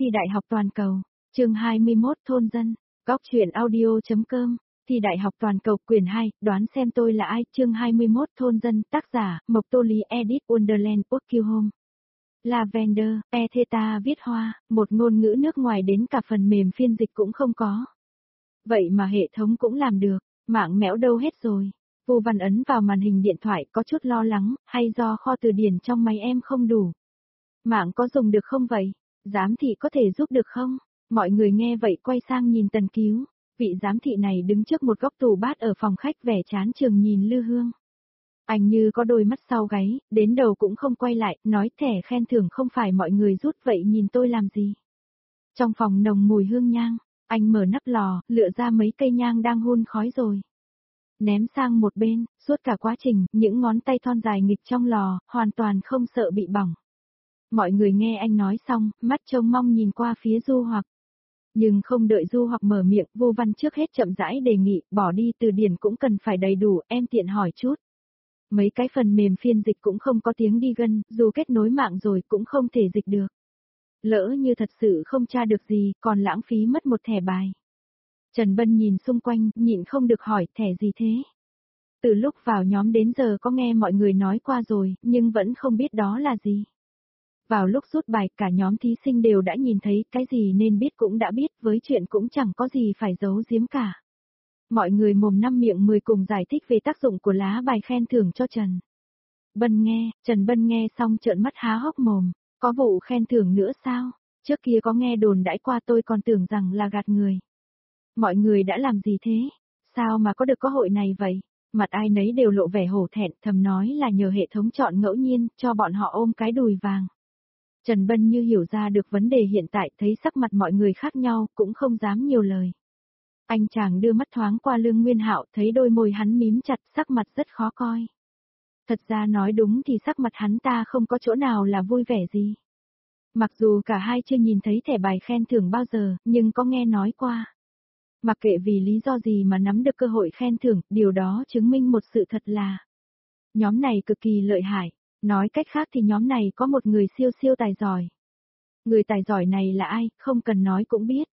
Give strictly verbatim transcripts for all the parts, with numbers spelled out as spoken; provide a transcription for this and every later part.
Thi đại học toàn cầu, chương hai mươi mốt thôn dân, góc truyện audio.com, Thi đại học toàn cầu quyển hai, đoán xem tôi là ai, chương hai mươi mốt thôn dân, tác giả, Mộc Tô Lý edit Wonderland Work Home. Lavender, e theta viết hoa, một ngôn ngữ nước ngoài đến cả phần mềm phiên dịch cũng không có. Vậy mà hệ thống cũng làm được, mạng mẽo đâu hết rồi. Vu Văn ấn vào màn hình điện thoại có chút lo lắng, hay do kho từ điển trong máy em không đủ. Mạng có dùng được không vậy? Giám thị có thể giúp được không? Mọi người nghe vậy quay sang nhìn Tần Cứu. Vị giám thị này đứng trước một góc tủ bát ở phòng khách vẻ chán chường nhìn Lư Hương. Anh như có đôi mắt sau gáy, đến đầu cũng không quay lại, nói thẻ khen thưởng không phải mọi người rút vậy nhìn tôi làm gì. Trong phòng nồng mùi hương nhang, anh mở nắp lò, lựa ra mấy cây nhang đang hun khói rồi. Ném sang một bên, suốt cả quá trình, những ngón tay thon dài nghịch trong lò, hoàn toàn không sợ bị bỏng. Mọi người nghe anh nói xong, mắt trông mong nhìn qua phía Du Hoặc. Nhưng không đợi Du Hoặc mở miệng, Vô Văn trước hết chậm rãi đề nghị, bỏ đi từ điển cũng cần phải đầy đủ, em tiện hỏi chút. Mấy cái phần mềm phiên dịch cũng không có tiếng đi gân, dù kết nối mạng rồi cũng không thể dịch được. Lỡ như thật sự không tra được gì, còn lãng phí mất một thẻ bài. Trần Bân nhìn xung quanh, nhịn không được hỏi, thẻ gì thế? Từ lúc vào nhóm đến giờ có nghe mọi người nói qua rồi, nhưng vẫn không biết đó là gì. Vào lúc rút bài, cả nhóm thí sinh đều đã nhìn thấy, cái gì nên biết cũng đã biết, với chuyện cũng chẳng có gì phải giấu giếm cả. Mọi người mồm năm miệng mười cùng giải thích về tác dụng của lá bài khen thưởng cho Trần Bân nghe, Trần Bân nghe xong trợn mắt há hốc mồm, có vụ khen thưởng nữa sao? Trước kia có nghe đồn đãi qua tôi còn tưởng rằng là gạt người. Mọi người đã làm gì thế? Sao mà có được cơ hội này vậy? Mặt ai nấy đều lộ vẻ hổ thẹn, thầm nói là nhờ hệ thống chọn ngẫu nhiên, cho bọn họ ôm cái đùi vàng. Trần Bân như hiểu ra được vấn đề hiện tại, thấy sắc mặt mọi người khác nhau, cũng không dám nhiều lời. Anh chàng đưa mắt thoáng qua Lương Nguyên Hạo, thấy đôi môi hắn mím chặt, sắc mặt rất khó coi. Thật ra nói đúng thì sắc mặt hắn ta không có chỗ nào là vui vẻ gì. Mặc dù cả hai chưa nhìn thấy thẻ bài khen thưởng bao giờ, nhưng có nghe nói qua. Mặc kệ vì lý do gì mà nắm được cơ hội khen thưởng, điều đó chứng minh một sự thật là nhóm này cực kỳ lợi hại. Nói cách khác thì nhóm này có một người siêu siêu tài giỏi. Người tài giỏi này là ai, không cần nói cũng biết.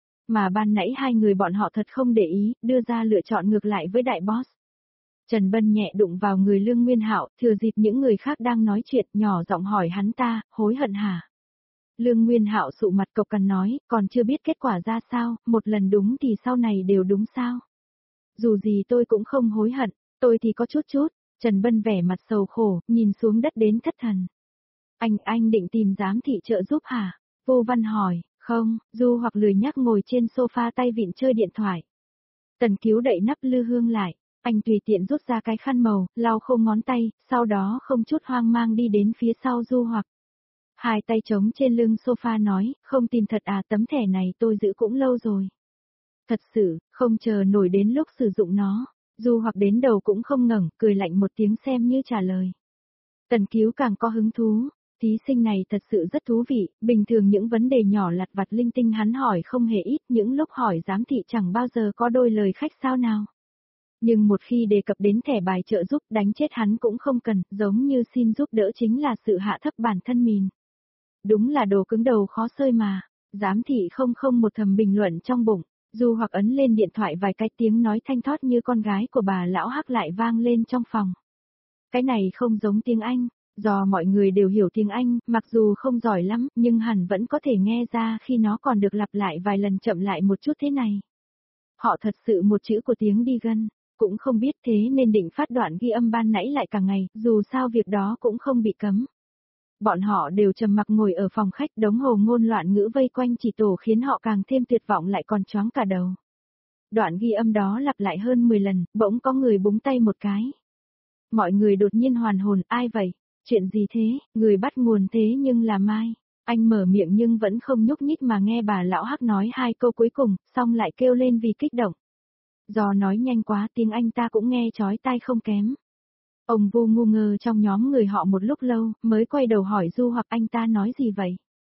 Mà ban nãy hai người bọn họ thật không để ý, đưa ra lựa chọn ngược lại với đại boss. Trần Bân nhẹ đụng vào người Lương Nguyên Hạo, thừa dịp những người khác đang nói chuyện, nhỏ giọng hỏi hắn ta, hối hận hả? Lương Nguyên Hạo sụ mặt cộc cằn nói, còn chưa biết kết quả ra sao, một lần đúng thì sau này đều đúng sao? Dù gì tôi cũng không hối hận, tôi thì có chút chút. Trần Bân vẻ mặt sầu khổ, nhìn xuống đất đến thất thần. Anh, anh định tìm giám thị trợ giúp hả? Vô Văn hỏi, không, Du Hoặc lười nhắc ngồi trên sofa tay vịn chơi điện thoại. Tần Cứu đậy nắp Lư Hương lại, anh tùy tiện rút ra cái khăn màu, lau khô ngón tay, sau đó không chút hoang mang đi đến phía sau Du Hoặc. Hai tay trống trên lưng sofa nói, không tìm thật à, tấm thẻ này tôi giữ cũng lâu rồi. Thật sự, không chờ nổi đến lúc sử dụng nó. Du Hoặc đến đầu cũng không ngẩng, cười lạnh một tiếng xem như trả lời. Tần Cứu càng có hứng thú, thí sinh này thật sự rất thú vị, bình thường những vấn đề nhỏ lặt vặt linh tinh hắn hỏi không hề ít, những lúc hỏi giám thị chẳng bao giờ có đôi lời khách sao nào. Nhưng một khi đề cập đến thẻ bài trợ giúp đánh chết hắn cũng không cần, giống như xin giúp đỡ chính là sự hạ thấp bản thân mình. Đúng là đồ cứng đầu khó xơi mà, giám thị không không một thầm bình luận trong bụng. Du Hoặc ấn lên điện thoại vài cái, tiếng nói thanh thoát như con gái của bà lão Hắc lại vang lên trong phòng. Cái này không giống tiếng Anh, do mọi người đều hiểu tiếng Anh, mặc dù không giỏi lắm, nhưng hẳn vẫn có thể nghe ra khi nó còn được lặp lại vài lần chậm lại một chút thế này. Họ thật sự một chữ của tiếng đi gân, cũng không biết thế nên định phát đoạn ghi âm ban nãy lại cả ngày, dù sao việc đó cũng không bị cấm. Bọn họ đều trầm mặc ngồi ở phòng khách, đống hồ ngôn loạn ngữ vây quanh chỉ tổ khiến họ càng thêm tuyệt vọng lại còn choáng cả đầu. Đoạn ghi âm đó lặp lại hơn mười lần, bỗng có người búng tay một cái. Mọi người đột nhiên hoàn hồn, ai vậy? Chuyện gì thế? Người bắt nguồn thế nhưng là Mai. Anh mở miệng nhưng vẫn không nhúc nhích mà nghe bà lão Hắc nói hai câu cuối cùng, xong lại kêu lên vì kích động. Do nói nhanh quá tiếng Anh ta cũng nghe chói tai không kém. Ông Vu ngu ngơ trong nhóm người họ một lúc lâu, mới quay đầu hỏi Du Hoặc anh ta nói gì vậy?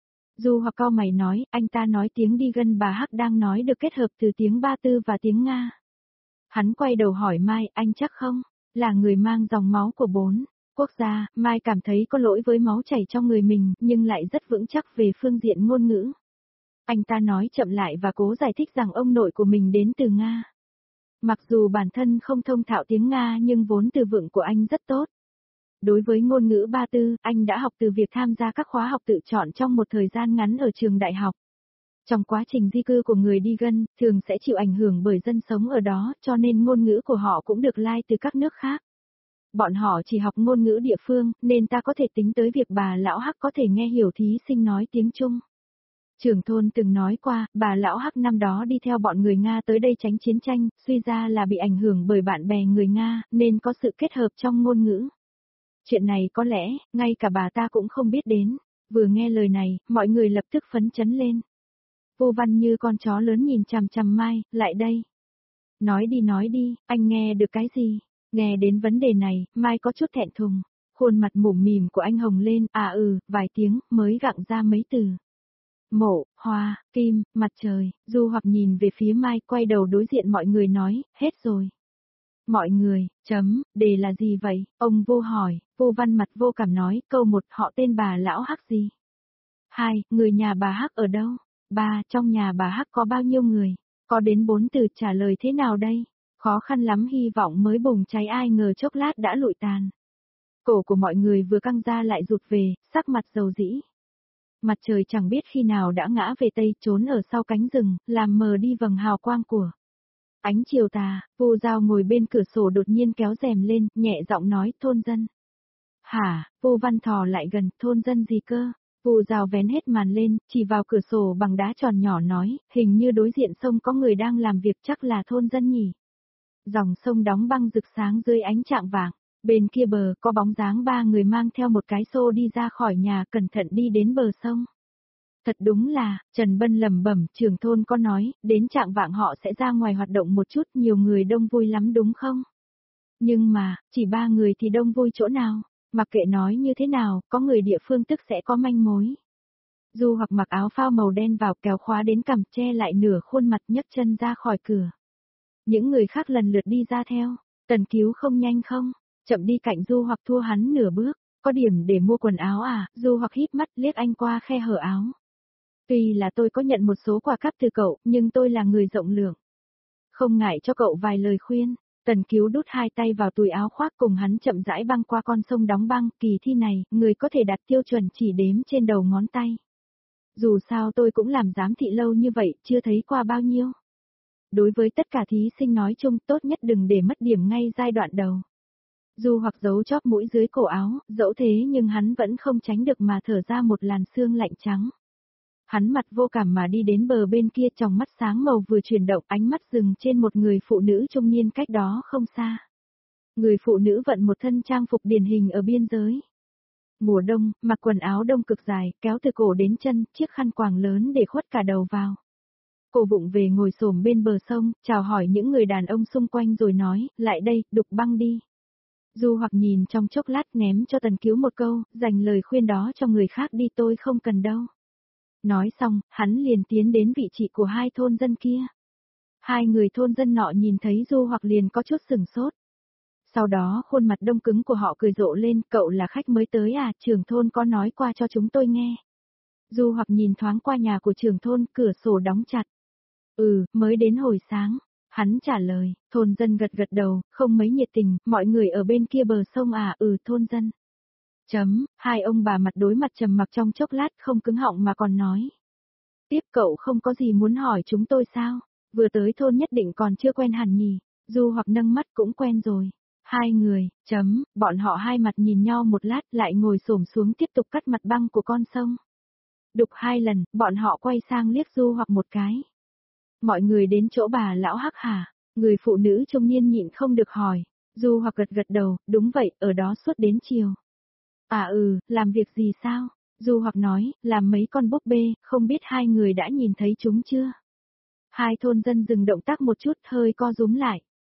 Du Hoặc cau mày nói, anh ta nói tiếng đi gân bà Hắc đang nói được kết hợp từ tiếng Ba Tư và tiếng Nga. Hắn quay đầu hỏi Mai, anh chắc không? Là người mang dòng máu của bốn quốc gia, Mai cảm thấy có lỗi với máu chảy trong người mình, nhưng lại rất vững chắc về phương diện ngôn ngữ. Anh ta nói chậm lại và cố giải thích rằng ông nội của mình đến từ Nga. Mặc dù bản thân không thông thạo tiếng Nga nhưng vốn từ vựng của anh rất tốt. Đối với ngôn ngữ Ba Tư, anh đã học từ việc tham gia các khóa học tự chọn trong một thời gian ngắn ở trường đại học. Trong quá trình di cư của người Digan, thường sẽ chịu ảnh hưởng bởi dân sống ở đó, cho nên ngôn ngữ của họ cũng được lai từ các nước khác. Bọn họ chỉ học ngôn ngữ địa phương, nên ta có thể tính tới việc bà lão Hắc có thể nghe hiểu thí sinh nói tiếng Trung. Trưởng thôn từng nói qua, bà lão Hắc năm đó đi theo bọn người Nga tới đây tránh chiến tranh, suy ra là bị ảnh hưởng bởi bạn bè người Nga, nên có sự kết hợp trong ngôn ngữ. Chuyện này có lẽ, ngay cả bà ta cũng không biết đến. Vừa nghe lời này, mọi người lập tức phấn chấn lên. Vô Văn như con chó lớn nhìn chằm chằm Mai, lại đây. Nói đi nói đi, anh nghe được cái gì? Nghe đến vấn đề này, Mai có chút thẹn thùng. Khuôn mặt mũm mỉm của anh hồng lên, à ừ, vài tiếng, mới gặng ra mấy từ. Mộ, hoa, kim, mặt trời, Du Hoặc nhìn về phía Mai, quay đầu đối diện mọi người nói, hết rồi. Mọi người, chấm, đề là gì vậy? Ông Vô hỏi, Vô Văn mặt vô cảm nói, câu một, họ tên bà lão Hắc gì? Hai, người nhà bà Hắc ở đâu? Ba, trong nhà bà Hắc có bao nhiêu người? Có đến bốn từ trả lời thế nào đây? Khó khăn lắm hy vọng mới bùng cháy ai ngờ chốc lát đã lụi tàn. Cổ của mọi người vừa căng ra lại rụt về, sắc mặt dầu dĩ. Mặt trời chẳng biết khi nào đã ngã về tây trốn ở sau cánh rừng, làm mờ đi vầng hào quang của ánh chiều tà. Vô Giao ngồi bên cửa sổ đột nhiên kéo rèm lên, nhẹ giọng nói, thôn dân. Hả? Vô Văn thò lại gần, thôn dân gì cơ? Vô Giao vén hết màn lên, chỉ vào cửa sổ bằng đá tròn nhỏ nói, hình như đối diện sông có người đang làm việc, chắc là thôn dân nhỉ. Dòng sông đóng băng rực sáng dưới ánh chạng vàng. Bên kia bờ có bóng dáng ba người mang theo một cái xô đi ra khỏi nhà, cẩn thận đi đến bờ sông. Thật đúng là, Trần Bân lẩm bẩm, trưởng thôn có nói, đến chạng vạng họ sẽ ra ngoài hoạt động một chút, nhiều người đông vui lắm đúng không? Nhưng mà, chỉ ba người thì đông vui chỗ nào? Mặc kệ nói như thế nào, có người địa phương tức sẽ có manh mối. Du Hoặc mặc áo phao màu đen vào, kéo khóa đến cằm, che lại nửa khuôn mặt, nhấc chân ra khỏi cửa. Những người khác lần lượt đi ra theo. Tần Cứu không nhanh không? Chậm đi cạnh Du Hoặc thua hắn nửa bước. Có điểm để mua quần áo à? Du Hoặc híp mắt liếc anh qua khe hở áo. Tuy là tôi có nhận một số quà cáp từ cậu, nhưng tôi là người rộng lượng. Không ngại cho cậu vài lời khuyên. Tần Cứu đút hai tay vào túi áo khoác cùng hắn chậm rãi băng qua con sông đóng băng. Kỳ thi này, người có thể đạt tiêu chuẩn chỉ đếm trên đầu ngón tay. Dù sao tôi cũng làm giám thị lâu như vậy, chưa thấy qua bao nhiêu. Đối với tất cả thí sinh nói chung, tốt nhất đừng để mất điểm ngay giai đoạn đầu. Du Hoặc giấu chóp mũi dưới cổ áo, dẫu thế nhưng hắn vẫn không tránh được mà thở ra một làn sương lạnh trắng. Hắn mặt vô cảm mà đi đến bờ bên kia, tròng mắt sáng màu vừa chuyển động, ánh mắt dừng trên một người phụ nữ trung niên cách đó không xa. Người phụ nữ vận một thân trang phục điển hình ở biên giới. Mùa đông, mặc quần áo đông cực dài, kéo từ cổ đến chân, chiếc khăn quàng lớn để khuất cả đầu vào. Cô vụng về ngồi xổm bên bờ sông, chào hỏi những người đàn ông xung quanh rồi nói, lại đây, đục băng đi. Du Hoặc nhìn trong chốc lát ném cho Tần Cứu một câu, dành lời khuyên đó cho người khác đi, tôi không cần đâu. Nói xong, hắn liền tiến đến vị trí của hai thôn dân kia. Hai người thôn dân nọ nhìn thấy Du Hoặc liền có chút sửng sốt. Sau đó khuôn mặt đông cứng của họ cười rộ lên, cậu là khách mới tới à, trưởng thôn có nói qua cho chúng tôi nghe. Du Hoặc nhìn thoáng qua nhà của trưởng thôn, cửa sổ đóng chặt. Ừ, mới đến hồi sáng. Hắn trả lời, thôn dân gật gật đầu, không mấy nhiệt tình, mọi người ở bên kia bờ sông à, ừ thôn dân. Chấm, hai ông bà mặt đối mặt trầm mặc trong chốc lát, không cứng họng mà còn nói. Tiếp cậu không có gì muốn hỏi chúng tôi sao? Vừa tới thôn nhất định còn chưa quen hẳn nhỉ? Du Hoặc nâng mắt cũng quen rồi. Hai người, chấm, bọn họ hai mặt nhìn nhau một lát lại ngồi xổm xuống tiếp tục cắt mặt băng của con sông. Đục hai lần, bọn họ quay sang liếc Du Hoặc một cái. Mọi người đến chỗ bà lão Hắc hả? Người phụ nữ trung niên nhịn không được hỏi. Du Hoặc gật gật đầu, đúng vậy, ở đó suốt đến chiều. À ừ, làm việc gì sao? Du Hoặc nói, làm mấy con búp bê, không biết hai người đã nhìn thấy chúng chưa? Hai thôn dân dừng động tác một chút, hơi co rúm lại.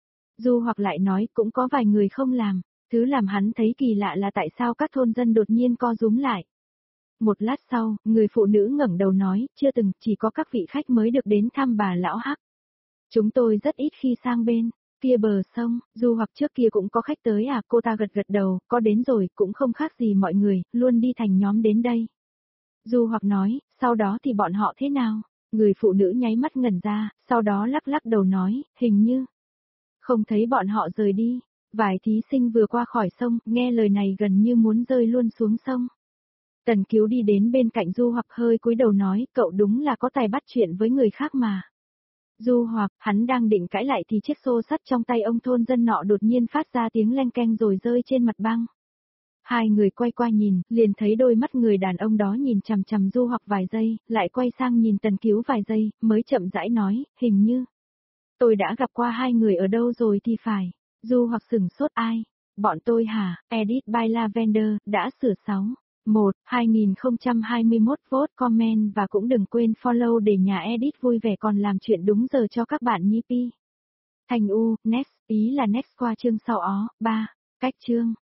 Du Hoặc lại nói, cũng có vài người không làm. Thứ làm hắn thấy kỳ lạ là tại sao các thôn dân đột nhiên co rúm lại. Một lát sau, người phụ nữ ngẩng đầu nói, chưa từng, chỉ có các vị khách mới được đến thăm bà lão Hắc. Chúng tôi rất ít khi sang bên kia bờ sông. Du Hoặc trước kia cũng có khách tới à? Cô ta gật gật đầu, có đến rồi, cũng không khác gì mọi người, luôn đi thành nhóm đến đây. Du Hoặc nói, sau đó thì bọn họ thế nào? Người phụ nữ nháy mắt ngẩn ra, sau đó lắc lắc đầu nói, hình như không thấy bọn họ rời đi. Vài thí sinh vừa qua khỏi sông, nghe lời này gần như muốn rơi luôn xuống sông. Tần Cứu đi đến bên cạnh Du Hoặc hơi cúi đầu nói, cậu đúng là có tài bắt chuyện với người khác mà. Du Hoặc, hắn đang định cãi lại thì chiếc xô sắt trong tay ông thôn dân nọ đột nhiên phát ra tiếng leng keng rồi rơi trên mặt băng. Hai người quay qua nhìn, liền thấy đôi mắt người đàn ông đó nhìn chằm chằm Du Hoặc vài giây, lại quay sang nhìn Tần Cứu vài giây, mới chậm rãi nói, hình như tôi đã gặp qua hai người ở đâu rồi thì phải. Du Hoặc sửng sốt ai? Bọn tôi hả? Edit by Lavender, đã sửa sáu. một, hai không hai mốt vote comment và cũng đừng quên follow để nhà Edit vui vẻ còn làm chuyện đúng giờ cho các bạn nhé pi. Thành U, next, ý là next qua chương sau ó, ba, cách chương.